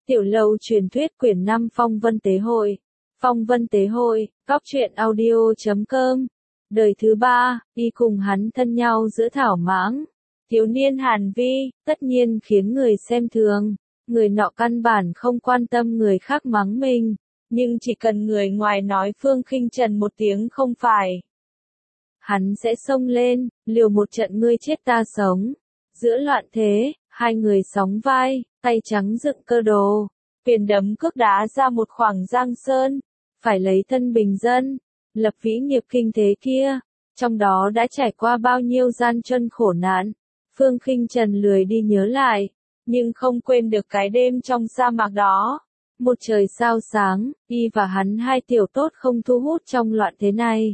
Tiểu lâu truyền thuyết quyển 5 Phong Vân Tế Hội. Phong Vân Tế Hội, góc truyện audio.com. Đời thứ 3, y cùng hắn thân nhau giữa thảo mãng. Thiếu niên Hàn Vi, tất nhiên khiến người xem thường. Người nọ căn bản không quan tâm người khác mắng mình. Nhưng chỉ cần người ngoài nói Phương Khinh Trần một tiếng không phải, hắn sẽ xông lên, liều một trận ngươi chết ta sống. Giữa loạn thế, hai người sóng vai, tay trắng dựng cơ đồ, quyền đấm cước đá ra một khoảng giang sơn, phải lấy thân bình dân, lập vĩ nghiệp kinh thế kia, trong đó đã trải qua bao nhiêu gian truân khổ nạn. Phương Khinh Trần lười đi nhớ lại, nhưng không quên được cái đêm trong sa mạc đó. Một trời sao sáng, y và hắn hai tiểu tốt không thu hút trong loạn thế này.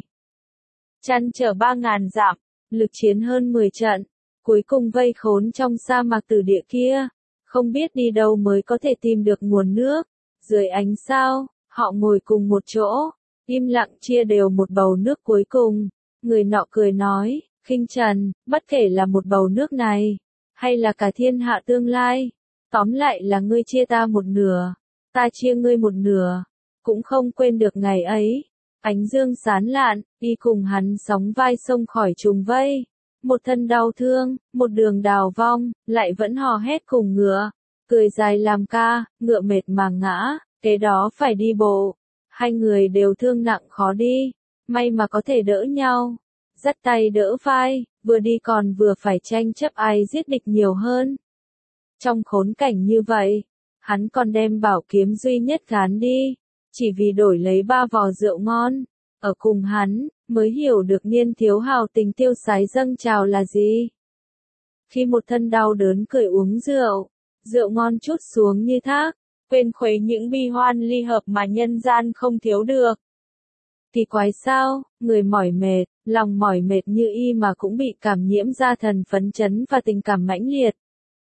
Chăn trở 3.000 dặm, lực chiến hơn 10 trận, cuối cùng vây khốn trong sa mạc tử địa kia, không biết đi đâu mới có thể tìm được nguồn nước. Dưới ánh sao, họ ngồi cùng một chỗ, im lặng chia đều một bầu nước cuối cùng. Người nọ cười nói, Khinh Trần, bất kể là một bầu nước này, hay là cả thiên hạ tương lai, tóm lại là ngươi chia ta một nửa, ta chia ngươi một nửa, cũng không quên được ngày ấy. Ánh dương sáng lạn, y cùng hắn sóng vai xông khỏi trùng vây. Một thân đau thương, một đường đào vong, lại vẫn hò hét cùng ngựa. Cười dài làm ca, ngựa mệt mà ngã, kế đó phải đi bộ. Hai người đều thương nặng khó đi, may mà có thể đỡ nhau. Dắt tay đỡ vai, vừa đi còn vừa phải tranh chấp ai giết địch nhiều hơn. Trong khốn cảnh như vậy, hắn còn đem bảo kiếm duy nhất gán đi, chỉ vì đổi lấy 3 vò rượu ngon. Ở cùng hắn, mới hiểu được niên thiếu hào tình tiêu sái dâng trào là gì. Khi một thân đau đớn cười uống rượu, rượu ngon trút xuống như thác, quên khuấy những bi hoan ly hợp mà nhân gian không thiếu được. Kỳ quái sao, người mỏi mệt, lòng mỏi mệt như y mà cũng bị cảm nhiễm ra thần phấn chấn và tình cảm mãnh liệt.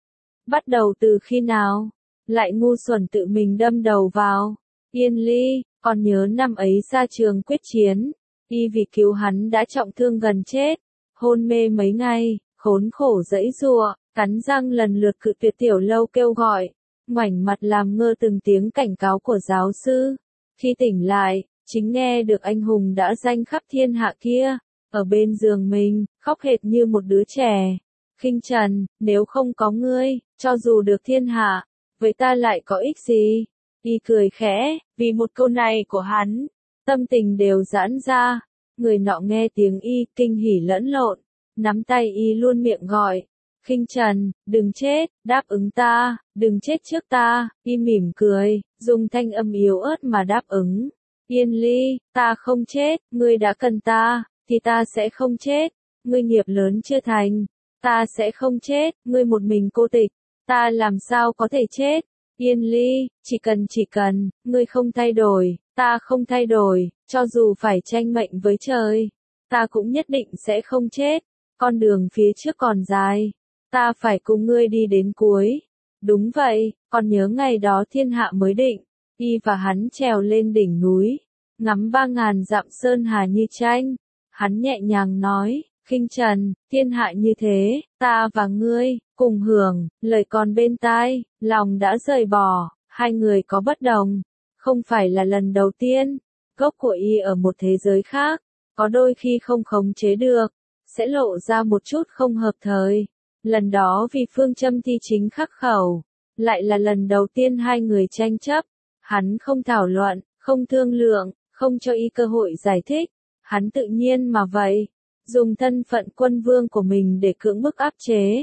Bắt đầu từ khi nào, lại ngu xuẩn tự mình đâm đầu vào. Yên Ly, còn nhớ năm ấy ra trường quyết chiến, y vì cứu hắn đã trọng thương gần chết, hôn mê mấy ngày, khốn khổ dãy giụa, cắn răng lần lượt cự tuyệt tiểu lâu kêu gọi, ngoảnh mặt làm ngơ từng tiếng cảnh cáo của giáo sư. Khi tỉnh lại, chính nghe được anh hùng đã danh khắp thiên hạ kia, ở bên giường mình, khóc hệt như một đứa trẻ. Khinh Trần, nếu không có ngươi, cho dù được thiên hạ, với ta lại có ích gì? Y cười khẽ, vì một câu này của hắn, tâm tình đều giãn ra. Người nọ nghe tiếng y, kinh hỉ lẫn lộn, nắm tay y luôn miệng gọi, Khinh Trần, đừng chết, đáp ứng ta, đừng chết trước ta. Y mỉm cười, dùng thanh âm yếu ớt mà đáp ứng. Yên Ly, ta không chết, ngươi đã cần ta, thì ta sẽ không chết. Ngươi nghiệp lớn chưa thành, ta sẽ không chết. Ngươi một mình cô tịch, ta làm sao có thể chết. Yên Ly, chỉ cần, ngươi không thay đổi, ta không thay đổi, cho dù phải tranh mệnh với trời, ta cũng nhất định sẽ không chết. Con đường phía trước còn dài, ta phải cùng ngươi đi đến cuối. Đúng vậy, còn nhớ ngày đó thiên hạ mới định, y và hắn trèo lên đỉnh núi, ngắm 3.000 dặm sơn hà như tranh. Hắn nhẹ nhàng nói, Khinh Trần, thiên hạ như thế, ta và ngươi, cùng hưởng, lời còn bên tai, lòng đã rời bỏ, hai người có bất đồng, không phải là lần đầu tiên. Gốc của y ở một thế giới khác, có đôi khi không khống chế được, sẽ lộ ra một chút không hợp thời. Lần đó vì phương châm thi chính khắc khẩu, lại là lần đầu tiên hai người tranh chấp. Hắn không thảo luận, không thương lượng, không cho y cơ hội giải thích. Hắn tự nhiên mà vậy, dùng thân phận quân vương của mình để cưỡng bức áp chế.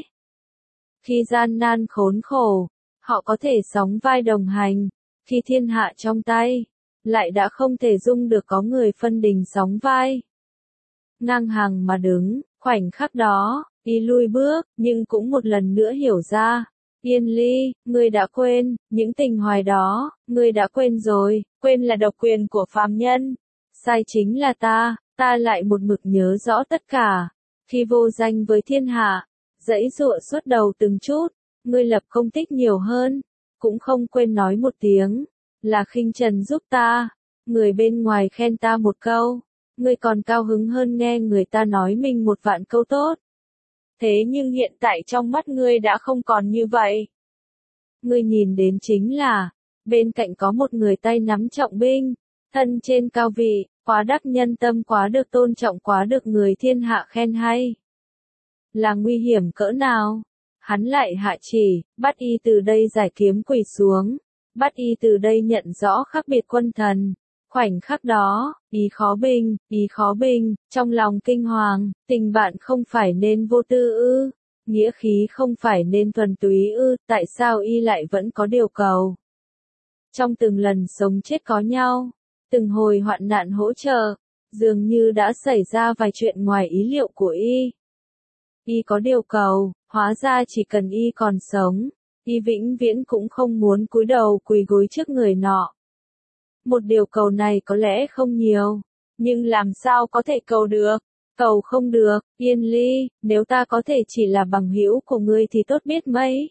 Khi gian nan khốn khổ, họ có thể sóng vai đồng hành. Khi thiên hạ trong tay, lại đã không thể dung được có người phân đình sóng vai. Ngang hàng mà đứng, khoảnh khắc đó, y lui bước, nhưng cũng một lần nữa hiểu ra. Yên Ly, ngươi đã quên, những tình hoài đó, ngươi đã quên rồi, quên là độc quyền của phàm nhân. Sai chính là ta lại một mực nhớ rõ tất cả. Khi vô danh với thiên hạ, dãy dụa suốt đầu từng chút, ngươi lập công tích nhiều hơn, cũng không quên nói một tiếng, là Khinh Trần giúp ta. Người bên ngoài khen ta một câu, ngươi còn cao hứng hơn nghe người ta nói mình 1 vạn câu tốt. Thế nhưng hiện tại trong mắt ngươi đã không còn như vậy. Ngươi nhìn đến chính là, bên cạnh có một người tay nắm trọng binh, thân trên cao vị, quá đắc nhân tâm, quá được tôn trọng, quá được người thiên hạ khen hay. Là nguy hiểm cỡ nào? Hắn lại hạ chỉ, bắt y từ đây giải kiếm quỳ xuống, bắt y từ đây nhận rõ khác biệt quân thần. Khoảnh khắc đó, ý khó bình, trong lòng kinh hoàng, tình bạn không phải nên vô tư ư, nghĩa khí không phải nên thuần túy ư, tại sao y lại vẫn có điều cầu? Trong từng lần sống chết có nhau, từng hồi hoạn nạn hỗ trợ, dường như đã xảy ra vài chuyện ngoài ý liệu của y. Y có điều cầu, hóa ra chỉ cần y còn sống, y vĩnh viễn cũng không muốn cúi đầu quỳ gối trước người nọ. Một điều cầu này có lẽ không nhiều, nhưng làm sao có thể cầu được? Cầu không được, Yên Ly, nếu ta có thể chỉ là bằng hữu của ngươi thì tốt biết mấy.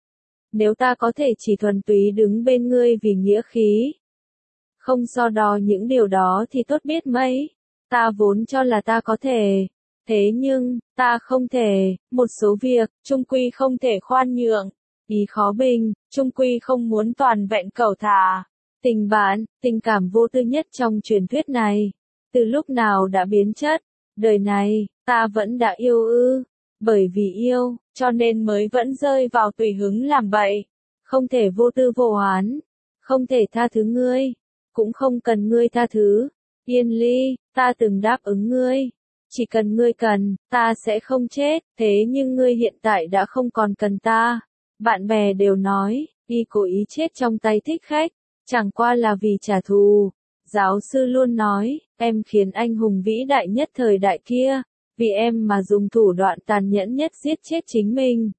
Nếu ta có thể chỉ thuần túy đứng bên ngươi vì nghĩa khí, không so đo những điều đó thì tốt biết mấy. Ta vốn cho là ta có thể, thế nhưng, ta không thể, một số việc, chung quy không thể khoan nhượng. Ý khó bình, chung quy không muốn toàn vẹn cầu thả. Tình bạn, tình cảm vô tư nhất trong truyền thuyết này, từ lúc nào đã biến chất? Đời này, ta vẫn đã yêu ư? Bởi vì yêu, cho nên mới vẫn rơi vào tùy hứng làm bậy. Không thể vô tư vô oán, không thể tha thứ ngươi, cũng không cần ngươi tha thứ. Yên Ly, ta từng đáp ứng ngươi, chỉ cần ngươi cần, ta sẽ không chết, thế nhưng ngươi hiện tại đã không còn cần ta. Bạn bè đều nói, y cố ý chết trong tay thích khách, chẳng qua là vì trả thù. Giáo sư luôn nói, em khiến anh hùng vĩ đại nhất thời đại kia, vì em mà dùng thủ đoạn tàn nhẫn nhất giết chết chính mình.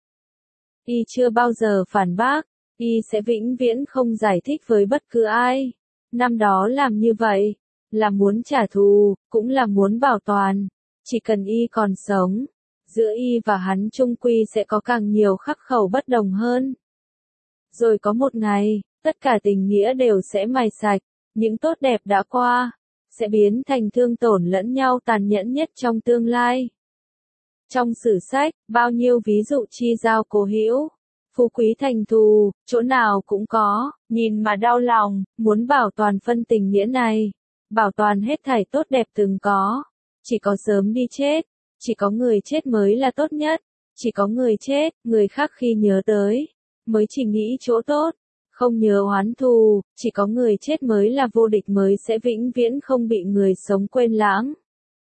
Y chưa bao giờ phản bác, y sẽ vĩnh viễn không giải thích với bất cứ ai. Năm đó làm như vậy, là muốn trả thù, cũng là muốn bảo toàn. Chỉ cần y còn sống, giữa y và hắn chung quy sẽ có càng nhiều khắc khẩu bất đồng hơn. Rồi có một ngày, tất cả tình nghĩa đều sẽ mài sạch, những tốt đẹp đã qua, sẽ biến thành thương tổn lẫn nhau tàn nhẫn nhất trong tương lai. Trong sử sách, bao nhiêu ví dụ chi giao cố hữu, phú quý thành thù, chỗ nào cũng có, nhìn mà đau lòng, muốn bảo toàn phân tình nghĩa này, bảo toàn hết thảy tốt đẹp từng có. Chỉ có sớm đi chết, chỉ có người chết mới là tốt nhất, chỉ có người chết, người khác khi nhớ tới, mới chỉ nghĩ chỗ tốt, không nhớ oán thù, chỉ có người chết mới là vô địch, mới sẽ vĩnh viễn không bị người sống quên lãng.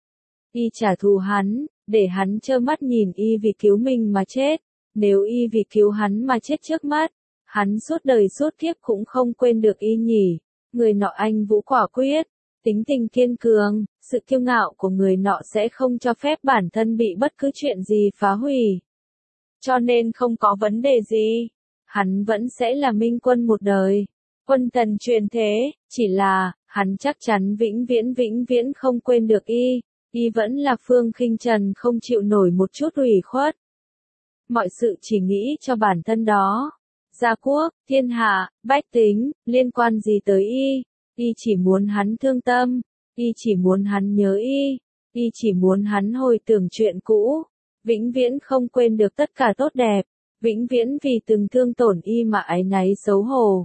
Y trả thù hắn, để hắn trơ mắt nhìn y vì cứu mình mà chết, nếu y vì cứu hắn mà chết trước mắt, hắn suốt đời suốt kiếp cũng không quên được y nhỉ. Người nọ anh vũ quả quyết, tính tình kiên cường, sự kiêu ngạo của người nọ sẽ không cho phép bản thân bị bất cứ chuyện gì phá hủy. Cho nên không có vấn đề gì, hắn vẫn sẽ là minh quân một đời, quân thần truyền thế, chỉ là, hắn chắc chắn vĩnh viễn không quên được y vẫn là Phương Khinh Trần không chịu nổi một chút ủy khuất. Mọi sự chỉ nghĩ cho bản thân đó. Gia quốc, thiên hạ, bách tính, liên quan gì tới y chỉ muốn hắn thương tâm, y chỉ muốn hắn nhớ y chỉ muốn hắn hồi tưởng chuyện cũ, vĩnh viễn không quên được tất cả tốt đẹp, vĩnh viễn vì từng thương tổn y mà áy náy xấu hổ.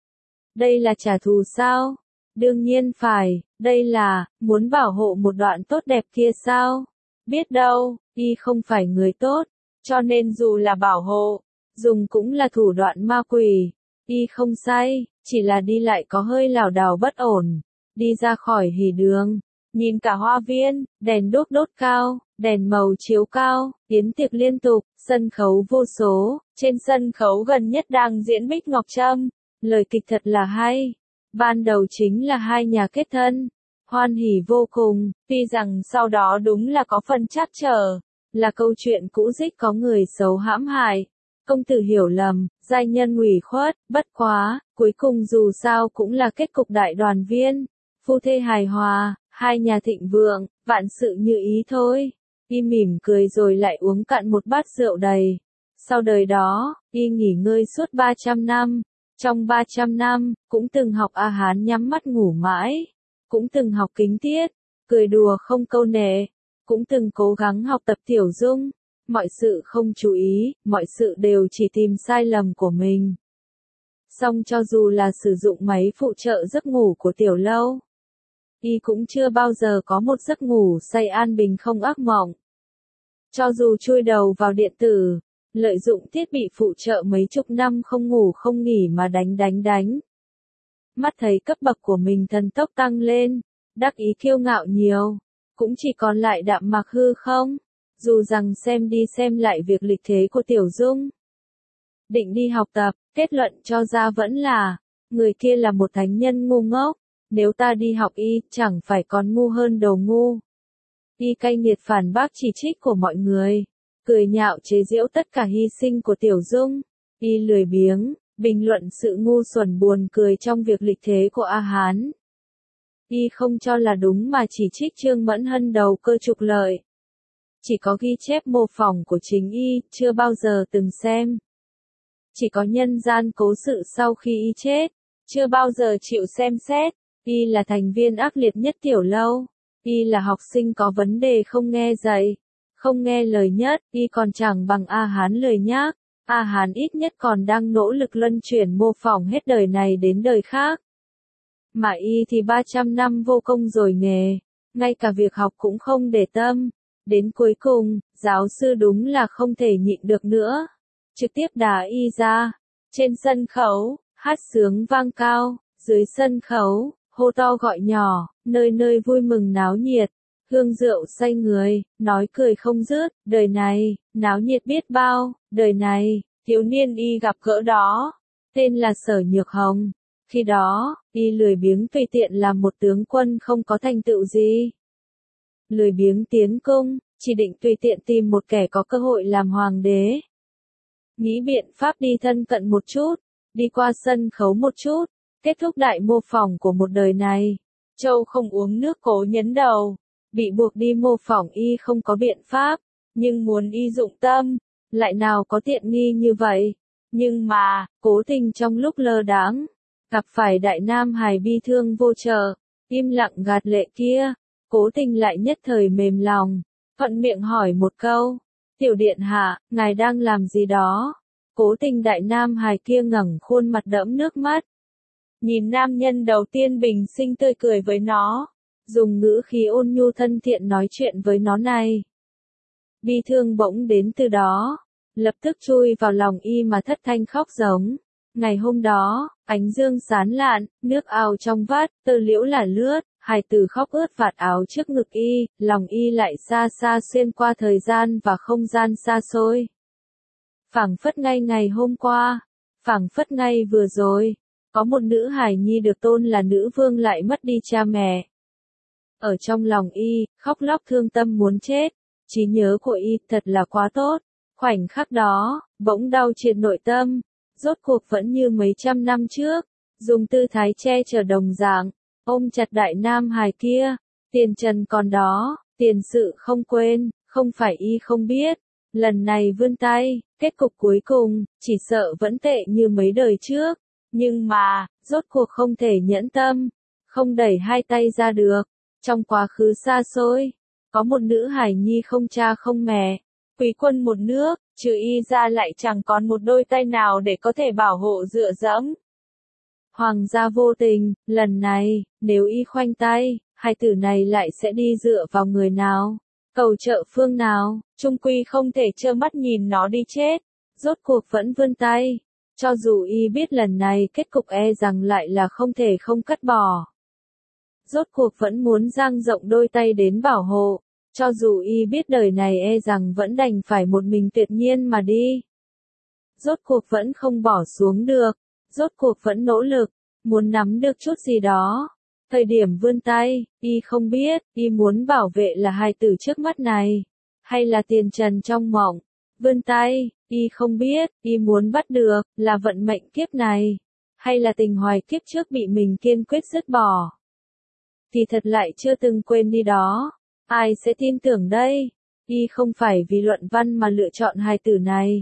Đây là trả thù sao? Đương nhiên phải, đây là, muốn bảo hộ một đoạn tốt đẹp kia sao? Biết đâu, y không phải người tốt, cho nên dù là bảo hộ, dùng cũng là thủ đoạn ma quỷ. Y không sai, chỉ là đi lại có hơi lảo đảo bất ổn. Đi ra khỏi hỉ đường, nhìn cả hoa viên, đèn đốt cao, đèn màu chiếu cao, yến tiệc liên tục, sân khấu vô số, trên sân khấu gần nhất đang diễn Bích Ngọc Trâm. Lời kịch thật là hay. Ban đầu chính là hai nhà kết thân, hoan hỉ vô cùng, tuy rằng sau đó đúng là có phần trắc trở, là câu chuyện cũ dích có người xấu hãm hại. Công tử hiểu lầm, giai nhân ủy khuất, bất quá, cuối cùng dù sao cũng là kết cục đại đoàn viên, phu thê hài hòa, hai nhà thịnh vượng, vạn sự như ý thôi. Y mỉm cười rồi lại uống cạn một bát rượu đầy. Sau đời đó, y nghỉ ngơi suốt 300 năm. Trong 300 năm, cũng từng học A Hán nhắm mắt ngủ mãi, cũng từng học kính tiết, cười đùa không câu nệ, cũng từng cố gắng học tập Tiểu Dung. Mọi sự không chú ý, mọi sự đều chỉ tìm sai lầm của mình. Song cho dù là sử dụng máy phụ trợ giấc ngủ của tiểu lâu, y cũng chưa bao giờ có một giấc ngủ say an bình không ác mộng. Cho dù chui đầu vào điện tử, lợi dụng thiết bị phụ trợ mấy chục năm không ngủ không nghỉ mà đánh. Mắt thấy cấp bậc của mình thần tốc tăng lên, đắc ý kiêu ngạo nhiều, cũng chỉ còn lại đạm mạc hư không, dù rằng xem đi xem lại việc lịch thế của Tiểu Dung. Định đi học tập, kết luận cho ra vẫn là, người kia là một thánh nhân ngu ngốc, nếu ta đi học y, chẳng phải còn ngu hơn đồ ngu. Y cay nghiệt phản bác chỉ trích của mọi người, cười nhạo chế giễu tất cả hy sinh của Tiểu Dung. Y lười biếng, bình luận sự ngu xuẩn buồn cười trong việc lịch thế của A Hán. Y không cho là đúng mà chỉ trích Trương Mẫn Hân đầu cơ trục lợi. Chỉ có ghi chép mô phỏng của chính y, chưa bao giờ từng xem. Chỉ có nhân gian cố sự sau khi y chết, chưa bao giờ chịu xem xét. Y là thành viên ác liệt nhất tiểu lâu. Y là học sinh có vấn đề không nghe dạy, không nghe lời nhất. Y còn chẳng bằng A Hán lời nhác. A Hán ít nhất còn đang nỗ lực luân chuyển mô phỏng hết đời này đến đời khác. Mà y thì 300 năm vô công rồi nghề, ngay cả việc học cũng không để tâm. Đến cuối cùng, giáo sư đúng là không thể nhịn được nữa, trực tiếp đá y ra. Trên sân khấu, hát sướng vang cao, dưới sân khấu, hô to gọi nhỏ, nơi nơi vui mừng náo nhiệt, hương rượu say người, nói cười không dứt. Đời này, náo nhiệt biết bao. Đời này, thiếu niên y gặp gỡ đó, tên là Sở Nhược Hồng. Khi đó, y lười biếng tùy tiện làm một tướng quân không có thành tựu gì. Lười biếng tiến cung, chỉ định tùy tiện tìm một kẻ có cơ hội làm hoàng đế. Nghĩ biện pháp đi thân cận một chút, đi qua sân khấu một chút, kết thúc đại mô phỏng của một đời này. Châu không uống nước Cố nhấn đầu, bị buộc đi mô phỏng y không có biện pháp, nhưng muốn y dụng tâm, lại nào có tiện nghi như vậy. Nhưng mà, Cố Tình trong lúc lơ đãng, gặp phải đại nam hài bi thương vô trợ, im lặng gạt lệ kia, Cố Tình lại nhất thời mềm lòng, thuận miệng hỏi một câu, tiểu điện hạ, ngài đang làm gì đó? Cố Tình đại nam hài kia ngẩng khuôn mặt đẫm nước mắt, nhìn nam nhân đầu tiên bình sinh tươi cười với nó, dùng ngữ khí ôn nhu thân thiện nói chuyện với nó này. Bi thương bỗng đến từ đó, lập tức chui vào lòng y mà thất thanh khóc giống. Ngày hôm đó, ánh dương sáng lạn, nước ao trong vắt, tơ liễu là lướt, hài tử khóc ướt vạt áo trước ngực y, lòng y lại xa xa xuyên qua thời gian và không gian xa xôi. Phảng phất ngay ngày hôm qua, phảng phất ngay vừa rồi, có một nữ hài nhi được tôn là nữ vương lại mất đi cha mẹ. Ở trong lòng y, khóc lóc thương tâm muốn chết, trí nhớ của y thật là quá tốt. Khoảnh khắc đó, bỗng đau triệt nội tâm, rốt cuộc vẫn như mấy trăm năm trước, dùng tư thái che chở đồng dạng, ôm chặt đại nam hài kia, tiền trần còn đó, tiền sự không quên, không phải y không biết, lần này vươn tay, kết cục cuối cùng, chỉ sợ vẫn tệ như mấy đời trước, nhưng mà, rốt cuộc không thể nhẫn tâm, không đẩy hai tay ra được. Trong quá khứ xa xôi, có một nữ hài nhi không cha không mẹ, quý quân một nước, trừ y ra lại chẳng còn một đôi tay nào để có thể bảo hộ dựa dẫm. Hoàng gia vô tình, lần này, nếu y khoanh tay, hai tử này lại sẽ đi dựa vào người nào, cầu trợ phương nào, chung quy không thể trơ mắt nhìn nó đi chết, rốt cuộc vẫn vươn tay, cho dù y biết lần này kết cục e rằng lại là không thể không cắt bỏ. Rốt cuộc vẫn muốn dang rộng đôi tay đến bảo hộ, cho dù y biết đời này e rằng vẫn đành phải một mình tuyệt nhiên mà đi. Rốt cuộc vẫn không bỏ xuống được, rốt cuộc vẫn nỗ lực, muốn nắm được chút gì đó. Thời điểm vươn tay, y không biết, y muốn bảo vệ là hài tử trước mắt này, hay là tiền trần trong mộng. Vươn tay, y không biết, y muốn bắt được, là vận mệnh kiếp này, hay là tình hoài kiếp trước bị mình kiên quyết dứt bỏ. Thì thật lại chưa từng quên đi đó. Ai sẽ tin tưởng đây? Y không phải vì luận văn mà lựa chọn hài tử này,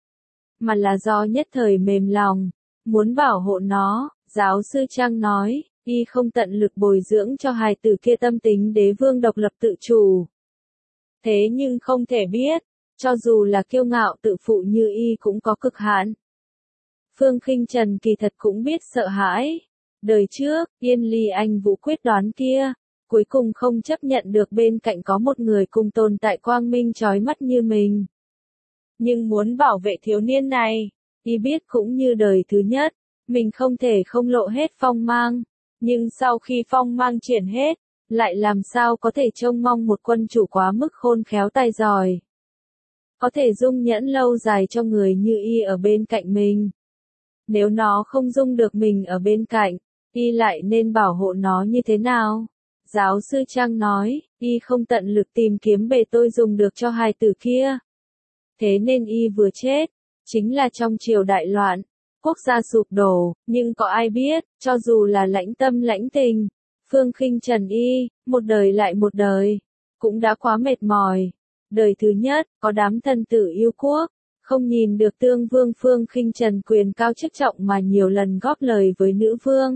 mà là do nhất thời mềm lòng, muốn bảo hộ nó. Giáo sư Trang nói, y không tận lực bồi dưỡng cho hài tử kia tâm tính đế vương độc lập tự chủ. Thế nhưng không thể biết, cho dù là kiêu ngạo tự phụ như y cũng có cực hạn. Phương Khinh Trần kỳ thật cũng biết sợ hãi. Đời trước, Yên Ly Anh Vũ quyết đoán kia, cuối cùng không chấp nhận được bên cạnh có một người cùng tồn tại quang minh chói mắt như mình. Nhưng muốn bảo vệ thiếu niên này, y biết cũng như đời thứ nhất, mình không thể không lộ hết phong mang. Nhưng sau khi phong mang triển hết, lại làm sao có thể trông mong một quân chủ quá mức khôn khéo tài giỏi. Có thể dung nhẫn lâu dài cho người như y ở bên cạnh mình. Nếu nó không dung được mình ở bên cạnh, y lại nên bảo hộ nó như thế nào? Giáo sư Trang nói, y không tận lực tìm kiếm bề tôi dùng được cho hài tử kia. Thế nên y vừa chết, chính là trong triều đại loạn, quốc gia sụp đổ, nhưng có ai biết, cho dù là lãnh tâm lãnh tình, Phương Khinh Trần y, một đời lại một đời, cũng đã quá mệt mỏi. Đời thứ nhất, có đám thần tử yêu quốc, không nhìn được tương vương Phương Khinh Trần quyền cao chức trọng mà nhiều lần góp lời với nữ vương.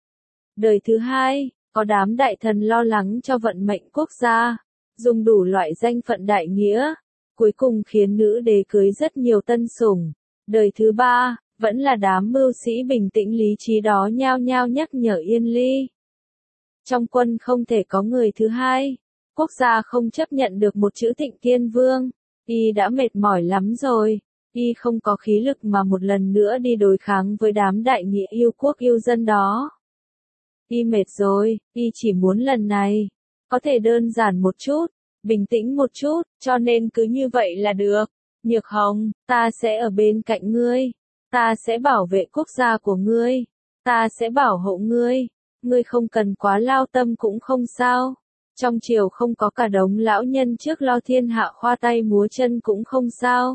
Đời thứ hai, có đám đại thần lo lắng cho vận mệnh quốc gia, dùng đủ loại danh phận đại nghĩa, cuối cùng khiến nữ đế cưới rất nhiều tân sủng. Đời thứ ba, vẫn là đám mưu sĩ bình tĩnh lý trí đó nhao nhao nhắc nhở Yên Ly. Trong quân không thể có người thứ hai, quốc gia không chấp nhận được một chữ Thịnh Kiên Vương, y đã mệt mỏi lắm rồi, y không có khí lực mà một lần nữa đi đối kháng với đám đại nghĩa yêu quốc yêu dân đó. Y mệt rồi, y chỉ muốn lần này, có thể đơn giản một chút, bình tĩnh một chút, cho nên cứ như vậy là được. Nhược Hồng, ta sẽ ở bên cạnh ngươi, ta sẽ bảo vệ quốc gia của ngươi, ta sẽ bảo hộ ngươi không cần quá lao tâm cũng không sao. Trong triều không có cả đống lão nhân trước lo thiên hạ khoa tay múa chân cũng không sao.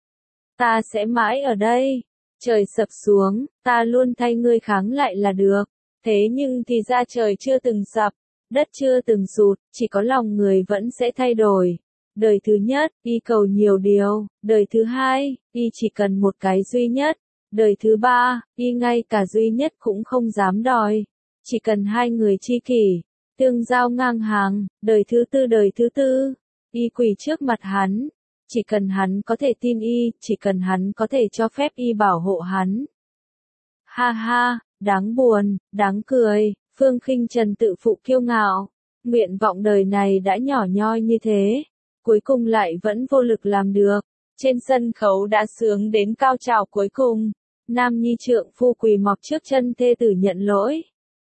Ta sẽ mãi ở đây, trời sập xuống, ta luôn thay ngươi kháng lại là được. Thế nhưng thì ra trời chưa từng sập, đất chưa từng sụt, chỉ có lòng người vẫn sẽ thay đổi. Đời thứ nhất, y cầu nhiều điều, đời thứ hai, y chỉ cần một cái duy nhất, đời thứ ba, y ngay cả duy nhất cũng không dám đòi, chỉ cần hai người tri kỷ, tương giao ngang hàng, đời thứ tư, y quỳ trước mặt hắn, chỉ cần hắn có thể tin y, chỉ cần hắn có thể cho phép y bảo hộ hắn. Ha ha, đáng buồn, đáng cười, Phương Khinh Trần tự phụ kiêu ngạo, nguyện vọng đời này đã nhỏ nhoi như thế, cuối cùng lại vẫn vô lực làm được. Trên sân khấu đã sướng đến cao trào cuối cùng, nam nhi trượng phu quỳ mọc trước chân thê tử nhận lỗi.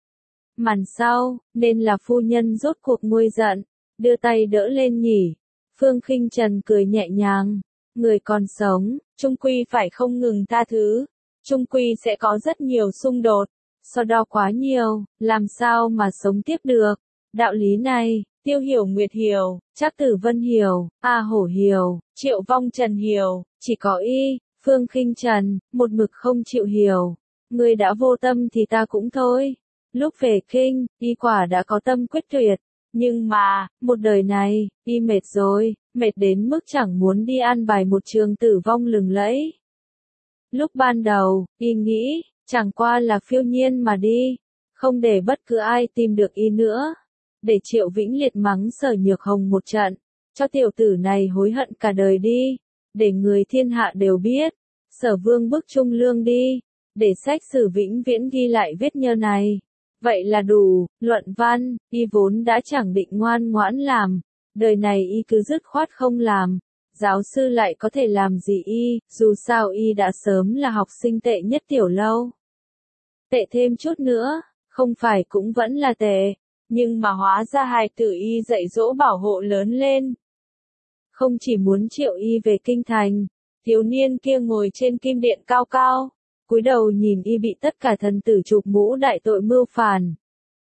Màn sau, nên là phu nhân rốt cuộc nguôi giận, đưa tay đỡ lên nhỉ. Phương Khinh Trần cười nhẹ nhàng, người còn sống, chung quy phải không ngừng tha thứ, chung quy sẽ có rất nhiều xung đột, sau đó quá nhiều, làm sao mà sống tiếp được. Đạo lý này, Tiêu Hiểu Nguyệt hiểu, Trác Tử Vân hiểu, A Hổ hiểu, Triệu Vong Trần hiểu, chỉ có y, Phương Khinh Trần, một mực không chịu hiểu. Người đã vô tâm thì ta cũng thôi. Lúc về kinh, y quả đã có tâm quyết tuyệt, nhưng mà, một đời này, y mệt rồi, mệt đến mức chẳng muốn đi an bài một trường tử vong lừng lẫy. Lúc ban đầu, y nghĩ, chẳng qua là phiêu nhiên mà đi, không để bất cứ ai tìm được y nữa. Để Triệu Vĩnh Liệt mắng Sở Nhược Hồng một trận, cho tiểu tử này hối hận cả đời đi, để người thiên hạ đều biết, Sở Vương bức Trung Lương đi, để sách sử vĩnh viễn ghi lại vết nhơ này. Vậy là đủ, luận văn, y vốn đã chẳng định ngoan ngoãn làm, đời này y cứ dứt khoát không làm, giáo sư lại có thể làm gì y, dù sao y đã sớm là học sinh tệ nhất tiểu lâu. Tệ thêm chút nữa, không phải cũng vẫn là tệ, nhưng mà hóa ra hài tử y dạy dỗ bảo hộ lớn lên. Không chỉ muốn triệu y về kinh thành, thiếu niên kia ngồi trên kim điện cao cao, cúi đầu nhìn y bị tất cả thần tử chụp mũ đại tội mưu phản.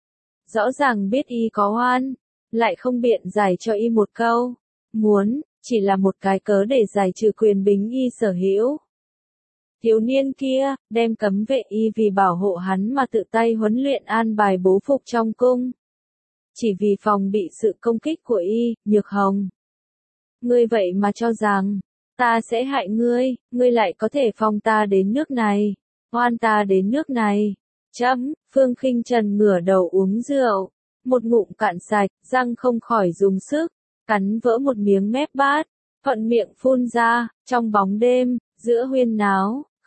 Rõ ràng biết y có oan, lại không biện giải cho y một câu, muốn, chỉ là một cái cớ để giải trừ quyền bính y sở hữu. Thiếu niên kia, đem cấm vệ y vì bảo hộ hắn mà tự tay huấn luyện an bài bố phục trong cung. Chỉ vì phòng bị sự công kích của y, Nhược Hồng. Ngươi vậy mà cho rằng, ta sẽ hại ngươi lại có thể phong ta đến nước này, oan ta đến nước này. Chấm, Phương Khinh Trần ngửa đầu uống rượu, một ngụm cạn sạch, răng không khỏi dùng sức, cắn vỡ một miếng mép bát, thuận miệng phun ra, trong bóng đêm, giữa huyên náo,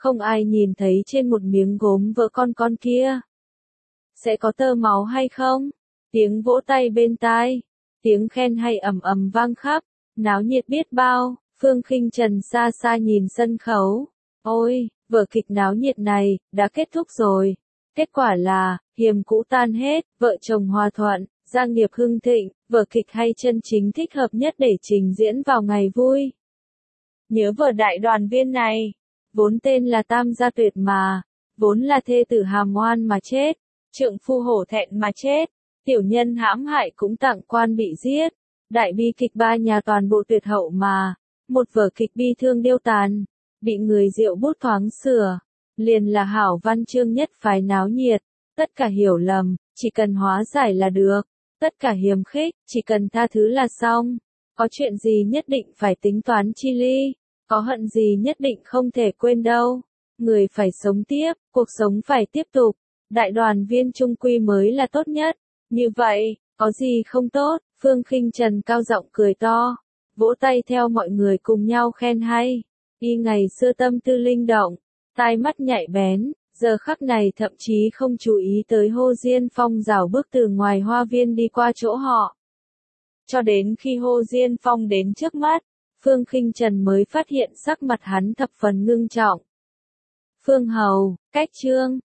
Không ai nhìn thấy trên một miếng gốm vỡ con kia. Sẽ có tơ máu hay không? Tiếng vỗ tay bên tai, tiếng khen hay ầm ầm vang khắp, náo nhiệt biết bao. Phương Khinh Trần xa xa nhìn sân khấu. Ôi, vở kịch náo nhiệt này, đã kết thúc rồi. Kết quả là, hiềm cũ tan hết, vợ chồng hòa thuận, gia nghiệp hưng thịnh, vở kịch hay chân chính thích hợp nhất để trình diễn vào ngày vui. Nhớ vở Đại Đoàn Viên này, vốn tên là Tam Gia Tuyệt mà, vốn là thê tử hàm oan mà chết, trượng phu hổ thẹn mà chết, tiểu nhân hãm hại cũng tặng quan bị giết, đại bi kịch ba nhà toàn bộ tuyệt hậu mà, một vở kịch bi thương điêu tàn, bị người rượu bút thoáng sửa, liền là hảo văn chương nhất phái náo nhiệt, tất cả hiểu lầm, chỉ cần hóa giải là được, tất cả hiềm khích, chỉ cần tha thứ là xong, có chuyện gì nhất định phải tính toán chi ly, có hận gì nhất định không thể quên đâu, người phải sống tiếp, cuộc sống phải tiếp tục, Đại Đoàn Viên trung quy mới là tốt nhất, như vậy, có gì không tốt, Phương Khinh Trần cao giọng cười to, vỗ tay theo mọi người cùng nhau khen hay, y ngày xưa tâm tư linh động, tai mắt nhạy bén, giờ khắc này thậm chí không chú ý tới Hồ Diên Phong rảo bước từ ngoài hoa viên đi qua chỗ họ. Cho đến khi Hồ Diên Phong đến trước mắt, Phương Khinh Trần mới phát hiện sắc mặt hắn thập phần ngưng trọng. Phương Hầu, cách trương,